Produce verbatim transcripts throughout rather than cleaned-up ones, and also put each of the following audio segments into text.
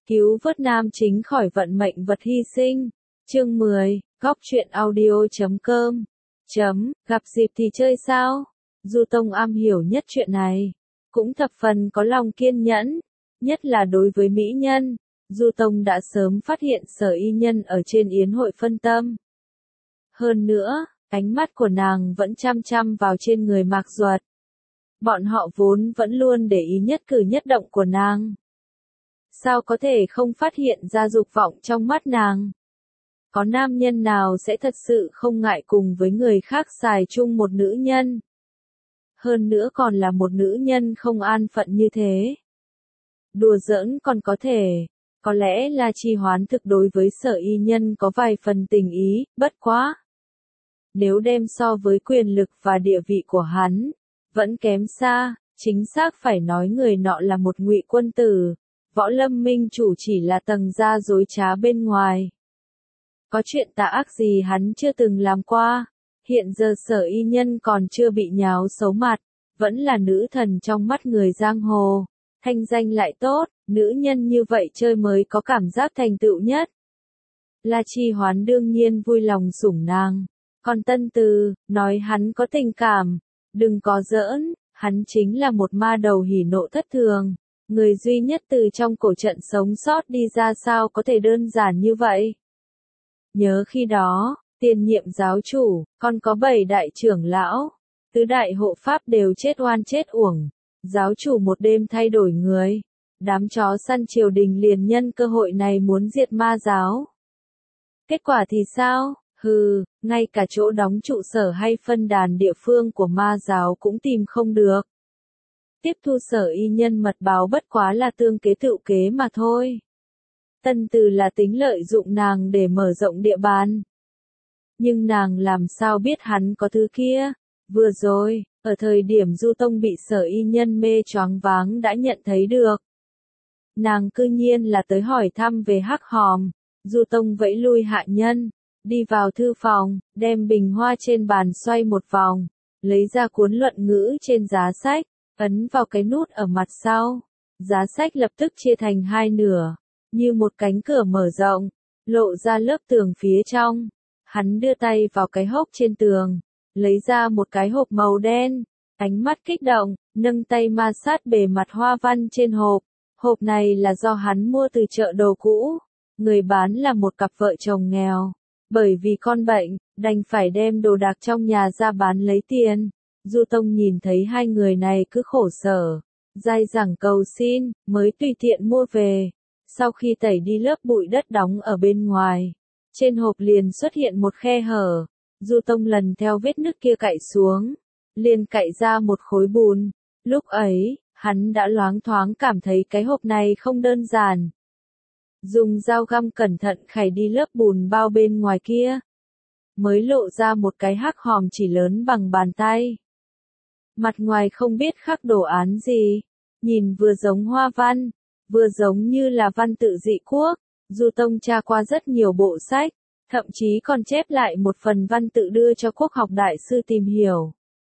cứu vớt nam chính khỏi vận mệnh vật hy sinh. Chương mười, góc truyện audio chấm com. Chấm, gặp dịp thì chơi sao? Du Tông am hiểu nhất chuyện này, cũng thập phần có lòng kiên nhẫn, nhất là đối với mỹ nhân. Du Tông đã sớm phát hiện Sở Y Nhân ở trên yến hội phân tâm. Hơn nữa, ánh mắt của nàng vẫn chăm chăm vào trên người Mạc Duật. Bọn họ vốn vẫn luôn để ý nhất cử nhất động của nàng. Sao có thể không phát hiện ra dục vọng trong mắt nàng? Có nam nhân nào sẽ thật sự không ngại cùng với người khác xài chung một nữ nhân? Hơn nữa còn là một nữ nhân không an phận như thế. Đùa giỡn còn có thể, có lẽ là Chi Hoán thực đối với Sở Y Nhân có vài phần tình ý, bất quá. Nếu đem so với quyền lực và địa vị của hắn, vẫn kém xa, chính xác phải nói người nọ là một ngụy quân tử, Võ Lâm Minh chủ chỉ là tầng da dối trá bên ngoài. Có chuyện tà ác gì hắn chưa từng làm qua, hiện giờ Sở Y Nhân còn chưa bị nháo xấu mặt, vẫn là nữ thần trong mắt người giang hồ, thanh danh lại tốt, nữ nhân như vậy chơi mới có cảm giác thành tựu nhất. La Chi Hoán đương nhiên vui lòng sủng nàng, còn Tân Từ, nói hắn có tình cảm, đừng có giỡn, hắn chính là một ma đầu hỉ nộ thất thường, người duy nhất từ trong cổ trận sống sót đi ra sao có thể đơn giản như vậy. Nhớ khi đó, tiền nhiệm giáo chủ, còn có bảy đại trưởng lão, tứ đại hộ pháp đều chết oan chết uổng, giáo chủ một đêm thay đổi người, đám chó săn triều đình liền nhân cơ hội này muốn diệt ma giáo. Kết quả thì sao? Hừ, ngay cả chỗ đóng trụ sở hay phân đàn địa phương của ma giáo cũng tìm không được. Tiếp thu Sở Y Nhân mật báo bất quá là tương kế tựu kế mà thôi. Tân Từ là tính lợi dụng nàng để mở rộng địa bàn. Nhưng nàng làm sao biết hắn có thứ kia? Vừa rồi, ở thời điểm Du Tông bị Sở Y Nhân mê choáng váng đã nhận thấy được. Nàng cư nhiên là tới hỏi thăm về Hắc Hòm. Du Tông vẫy lui hạ nhân, đi vào thư phòng, đem bình hoa trên bàn xoay một vòng, lấy ra cuốn luận ngữ trên giá sách, ấn vào cái nút ở mặt sau. Giá sách lập tức chia thành hai nửa, như một cánh cửa mở rộng, lộ ra lớp tường phía trong. Hắn đưa tay vào cái hốc trên tường, lấy ra một cái hộp màu đen, ánh mắt kích động, nâng tay ma sát bề mặt hoa văn trên hộp. Hộp này là do hắn mua từ chợ đồ cũ, người bán là một cặp vợ chồng nghèo. Bởi vì con bệnh, đành phải đem đồ đạc trong nhà ra bán lấy tiền. Du Tông nhìn thấy hai người này cứ khổ sở, dai dẳng cầu xin, mới tùy tiện mua về. Sau khi tẩy đi lớp bụi đất đóng ở bên ngoài, trên hộp liền xuất hiện một khe hở. Du Tông lần theo vết nứt kia cạy xuống, liền cạy ra một khối bùn. Lúc ấy, hắn đã loáng thoáng cảm thấy cái hộp này không đơn giản. Dùng dao găm cẩn thận khày đi lớp bùn bao bên ngoài kia, mới lộ ra một cái hắc hòm chỉ lớn bằng bàn tay. Mặt ngoài không biết khắc đồ án gì, nhìn vừa giống hoa văn, vừa giống như là văn tự dị quốc. Du Tông tra qua rất nhiều bộ sách, thậm chí còn chép lại một phần văn tự đưa cho quốc học đại sư tìm hiểu.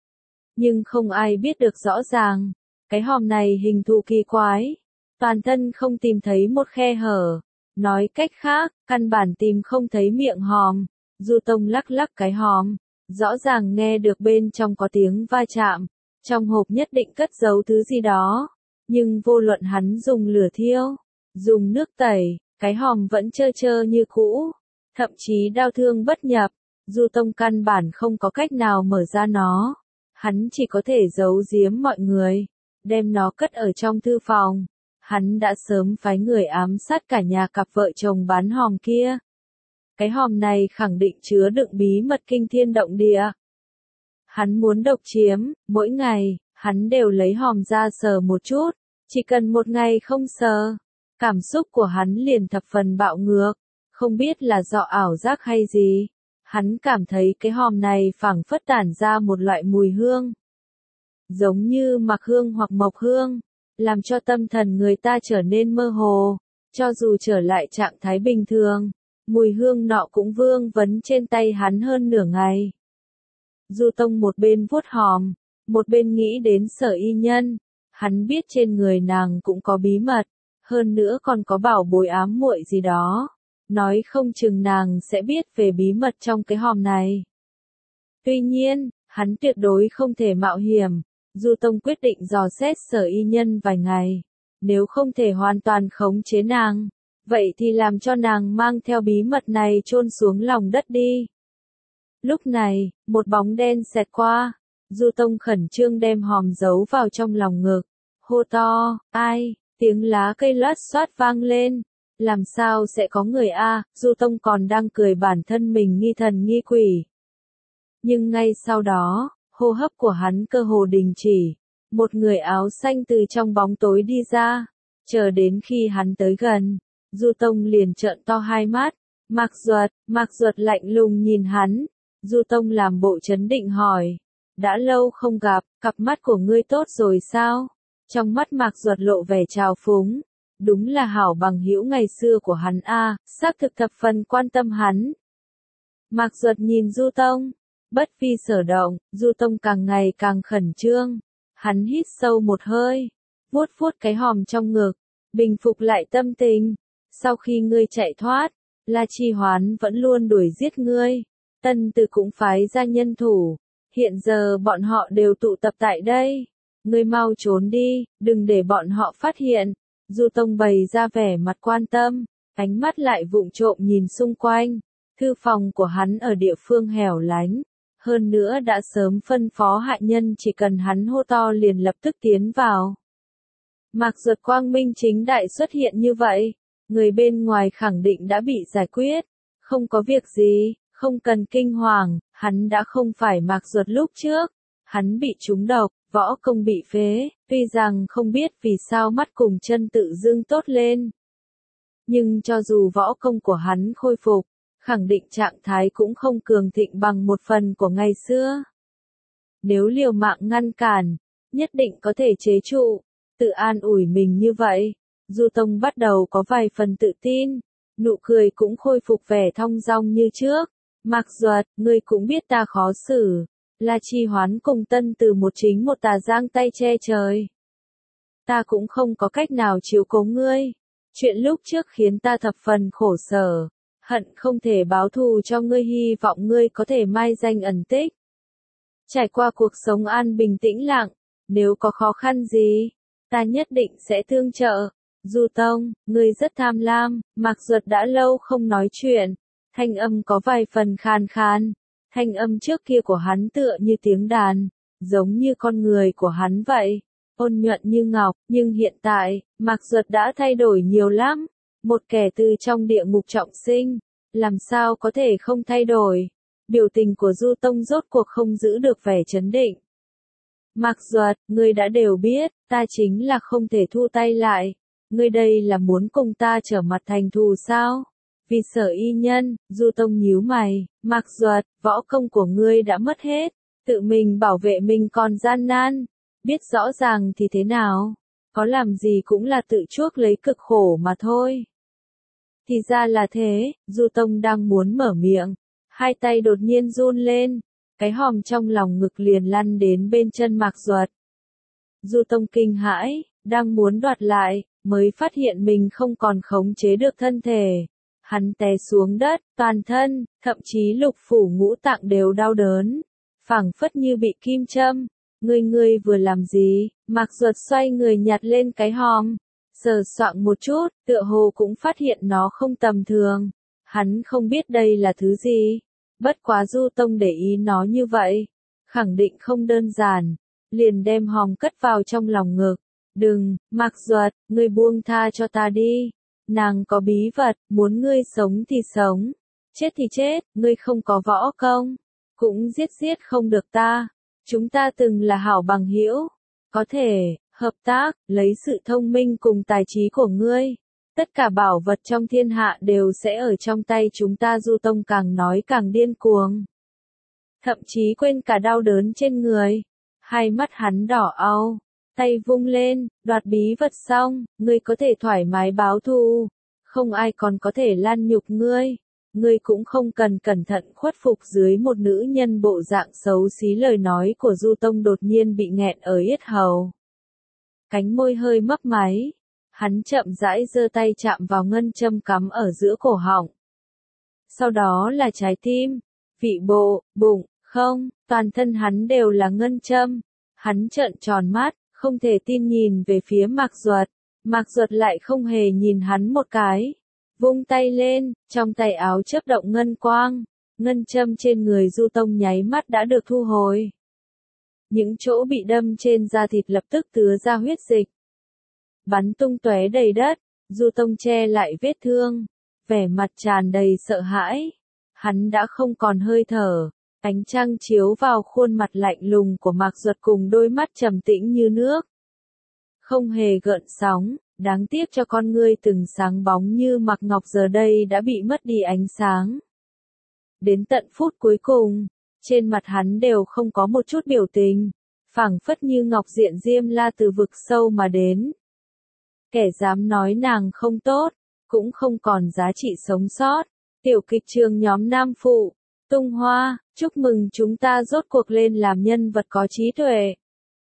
Nhưng không ai biết được rõ ràng, cái hòm này hình thù kỳ quái, toàn thân không tìm thấy một khe hở. Nói cách khác, căn bản tìm không thấy miệng hòm. Du Tông lắc lắc cái hòm, rõ ràng nghe được bên trong có tiếng va chạm, trong hộp nhất định cất giấu thứ gì đó. Nhưng vô luận hắn dùng lửa thiêu, dùng nước tẩy, cái hòm vẫn trơ trơ như cũ, thậm chí đau thương bất nhập. Du Tông căn bản không có cách nào mở ra nó, hắn chỉ có thể giấu giếm mọi người, đem nó cất ở trong thư phòng. Hắn đã sớm phái người ám sát cả nhà cặp vợ chồng bán hòm kia. Cái hòm này khẳng định chứa đựng bí mật kinh thiên động địa. Hắn muốn độc chiếm, mỗi ngày, hắn đều lấy hòm ra sờ một chút, chỉ cần một ngày không sờ, cảm xúc của hắn liền thập phần bạo ngược, không biết là do ảo giác hay gì. Hắn cảm thấy cái hòm này phảng phất tản ra một loại mùi hương, giống như mạc hương hoặc mộc hương, làm cho tâm thần người ta trở nên mơ hồ. Cho dù trở lại trạng thái bình thường, mùi hương nọ cũng vương vấn trên tay hắn hơn nửa ngày. Du Tông một bên vuốt hòm, một bên nghĩ đến Sở Y Nhân. Hắn biết trên người nàng cũng có bí mật, hơn nữa còn có bảo bối ám muội gì đó. Nói không chừng nàng sẽ biết về bí mật trong cái hòm này. Tuy nhiên, hắn tuyệt đối không thể mạo hiểm. Du Tông quyết định dò xét Sở Y Nhân vài ngày. Nếu không thể hoàn toàn khống chế nàng, vậy thì làm cho nàng mang theo bí mật này chôn xuống lòng đất đi. Lúc này, một bóng đen xẹt qua. Du Tông khẩn trương đem hòm giấu vào trong lòng ngực. Hô to, ai, tiếng lá cây loát xoát vang lên. Làm sao sẽ có người a? Du Tông còn đang cười bản thân mình nghi thần nghi quỷ. Nhưng ngay sau đó, hô hấp của hắn cơ hồ đình chỉ. Một người áo xanh từ trong bóng tối đi ra. Chờ đến khi hắn tới gần, Du Tông liền trợn to hai mắt. Mạc Duật, Mạc Duật lạnh lùng nhìn hắn. Du Tông làm bộ trấn định hỏi. Đã lâu không gặp, cặp mắt của ngươi tốt rồi sao? Trong mắt Mạc Duật lộ vẻ trào phúng. Đúng là hảo bằng hữu ngày xưa của hắn a, xác thực thập phần quan tâm hắn. Mạc Duật nhìn Du Tông, bất vi sở động, Du Tông càng ngày càng khẩn trương. Hắn hít sâu một hơi, vuốt vuốt cái hòm trong ngực, bình phục lại tâm tình. Sau khi ngươi chạy thoát, La Chi Hoán vẫn luôn đuổi giết ngươi. Tân Từ cũng phái ra nhân thủ, hiện giờ bọn họ đều tụ tập tại đây. Ngươi mau trốn đi, đừng để bọn họ phát hiện. Du Tông bày ra vẻ mặt quan tâm, ánh mắt lại vụng trộm nhìn xung quanh. Thư phòng của hắn ở địa phương hẻo lánh, hơn nữa đã sớm phân phó hạ nhân chỉ cần hắn hô to liền lập tức tiến vào. Mạc Duật quang minh chính đại xuất hiện như vậy, người bên ngoài khẳng định đã bị giải quyết. Không có việc gì, không cần kinh hoàng, hắn đã không phải Mạc Duật lúc trước. Hắn bị trúng độc, võ công bị phế, tuy rằng không biết vì sao mắt cùng chân tự dưng tốt lên. Nhưng cho dù võ công của hắn khôi phục, khẳng định trạng thái cũng không cường thịnh bằng một phần của ngày xưa. Nếu liều mạng ngăn cản, nhất định có thể chế trụ, tự an ủi mình như vậy. Du Tông bắt đầu có vài phần tự tin, nụ cười cũng khôi phục vẻ thong dong như trước. Mạc Duật, ngươi cũng biết ta khó xử. La Chi Hoán cùng Tân Từ một chính một tà giang tay che trời. Ta cũng không có cách nào chiếu cố ngươi. Chuyện lúc trước khiến ta thập phần khổ sở. Hận không thể báo thù cho ngươi, hy vọng ngươi có thể mai danh ẩn tích. Trải qua cuộc sống an bình tĩnh lặng, nếu có khó khăn gì, ta nhất định sẽ tương trợ. Du Tông, ngươi rất tham lam. Mạc Duật đã lâu không nói chuyện, thanh âm có vài phần khàn khàn. Thanh âm trước kia của hắn tựa như tiếng đàn, giống như con người của hắn vậy, ôn nhuận như ngọc, nhưng hiện tại, Mạc Duật đã thay đổi nhiều lắm. Một kẻ từ trong địa ngục trọng sinh, làm sao có thể không thay đổi? Biểu tình của Du Tông rốt cuộc không giữ được vẻ trấn định. Mạc Duật, ngươi đã đều biết, ta chính là không thể thu tay lại. Ngươi đây là muốn cùng ta trở mặt thành thù sao? Vì Sở Y Nhân, Du Tông nhíu mày, Mạc Duật, võ công của ngươi đã mất hết, tự mình bảo vệ mình còn gian nan, biết rõ ràng thì thế nào, có làm gì cũng là tự chuốc lấy cực khổ mà thôi. Thì ra là thế, Du Tông đang muốn mở miệng, hai tay đột nhiên run lên, cái hòm trong lòng ngực liền lăn đến bên chân Mạc Duật. Du Tông kinh hãi, đang muốn đoạt lại, mới phát hiện mình không còn khống chế được thân thể. Hắn té xuống đất, toàn thân, thậm chí lục phủ ngũ tạng đều đau đớn, phảng phất như bị kim châm. Ngươi ngươi vừa làm gì? Mạc Duật xoay người nhặt lên cái hòm, sờ soạng một chút, tựa hồ cũng phát hiện nó không tầm thường. Hắn không biết đây là thứ gì, bất quá Du Tông để ý nó như vậy, khẳng định không đơn giản, liền đem hòm cất vào trong lòng ngực. Đừng, Mạc Duật, ngươi buông tha cho ta đi. Nàng có bí vật, muốn ngươi sống thì sống, chết thì chết, ngươi không có võ công, cũng giết giết không được ta. Chúng ta từng là hảo bằng hữu, có thể hợp tác, lấy sự thông minh cùng tài trí của ngươi, tất cả bảo vật trong thiên hạ đều sẽ ở trong tay chúng ta. Du Tông càng nói càng điên cuồng, thậm chí quên cả đau đớn trên người, hai mắt hắn đỏ au. Tay vung lên, đoạt bí vật xong, ngươi có thể thoải mái báo thù, không ai còn có thể lan nhục ngươi, ngươi cũng không cần cẩn thận khuất phục dưới một nữ nhân bộ dạng xấu xí. Lời nói của Du Tông đột nhiên bị nghẹn ở yết hầu. Cánh môi hơi mấp máy, Hắn chậm rãi giơ tay chạm vào ngân châm cắm ở giữa cổ họng. Sau đó là trái tim, vị bộ, bụng, không, toàn thân hắn đều là ngân châm. Hắn trợn tròn mắt, không thể tin nhìn về phía Mạc Duật. Mạc Duật lại không hề nhìn hắn một cái. Vung tay lên, trong tay áo chớp động ngân quang. Ngân châm trên người Du Tông nháy mắt đã được thu hồi. Những chỗ bị đâm trên da thịt lập tức tứa ra huyết dịch. Bắn tung tóe đầy đất, Du Tông che lại vết thương. Vẻ mặt tràn đầy sợ hãi. Hắn đã không còn hơi thở. Ánh trăng chiếu vào khuôn mặt lạnh lùng của Mạc Duật cùng đôi mắt trầm tĩnh như nước. Không hề gợn sóng, đáng tiếc cho con ngươi từng sáng bóng như Mạc Ngọc giờ đây đã bị mất đi ánh sáng. Đến tận phút cuối cùng, trên mặt hắn đều không có một chút biểu tình, phảng phất như ngọc diện diêm la từ vực sâu mà đến. Kẻ dám nói nàng không tốt, cũng không còn giá trị sống sót. Tiểu kịch trường nhóm nam phụ, tung hoa, chúc mừng chúng ta rốt cuộc lên làm nhân vật có trí tuệ.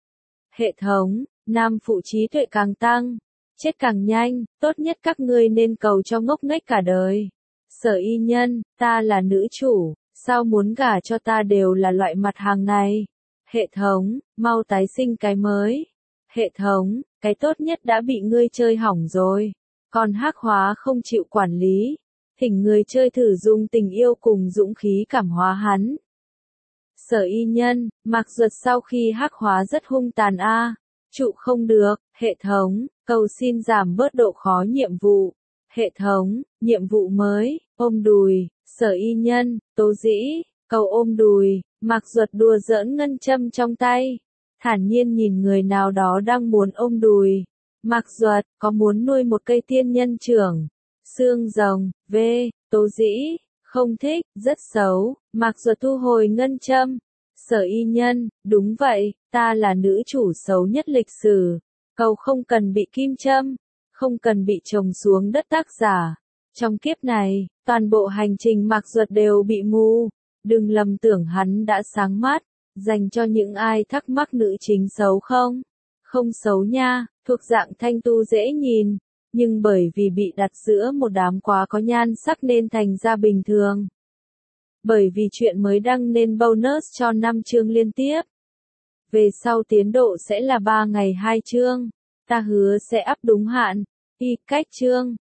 Hệ thống, nam phụ trí tuệ càng tăng, chết càng nhanh, tốt nhất các ngươi nên cầu cho ngốc nghếch cả đời. Sở y nhân, ta là nữ chủ, sao muốn gả cho ta đều là loại mặt hàng này. Hệ thống, mau tái sinh cái mới. Hệ thống, cái tốt nhất đã bị ngươi chơi hỏng rồi. Còn hắc hóa không chịu quản lý. Thỉnh người chơi thử dùng tình yêu cùng dũng khí cảm hóa hắn. Sở y nhân, Mạc Duật sau khi hắc hóa rất hung tàn a, à. Trụ không được, hệ thống, cầu xin giảm bớt độ khó nhiệm vụ. Hệ thống, nhiệm vụ mới, ôm đùi, sở y nhân, tố dĩ, cầu ôm đùi, Mạc Duật đùa giỡn ngân châm trong tay. Thản nhiên nhìn người nào đó đang muốn ôm đùi. Mạc Duật, có muốn nuôi một cây tiên nhân trưởng. Xương rồng, v, tố dĩ, không thích, rất xấu. Mạc Duật thu hồi ngân châm. Sở y nhân, đúng vậy, ta là nữ chủ xấu nhất lịch sử. Cầu không cần bị kim châm, không cần bị trồng xuống đất tác giả. Trong kiếp này, toàn bộ hành trình Mạc Duật đều bị mù. Đừng lầm tưởng hắn đã sáng mắt. Dành cho những ai thắc mắc nữ chính xấu không? Không xấu nha, thuộc dạng thanh tu dễ nhìn. Nhưng bởi vì bị đặt giữa một đám quá có nhan sắc nên thành ra bình thường. Bởi vì chuyện mới đăng nên bonus cho năm chương liên tiếp. Về sau tiến độ sẽ là ba ngày hai chương. Ta hứa sẽ up đúng hạn. Y cách chương.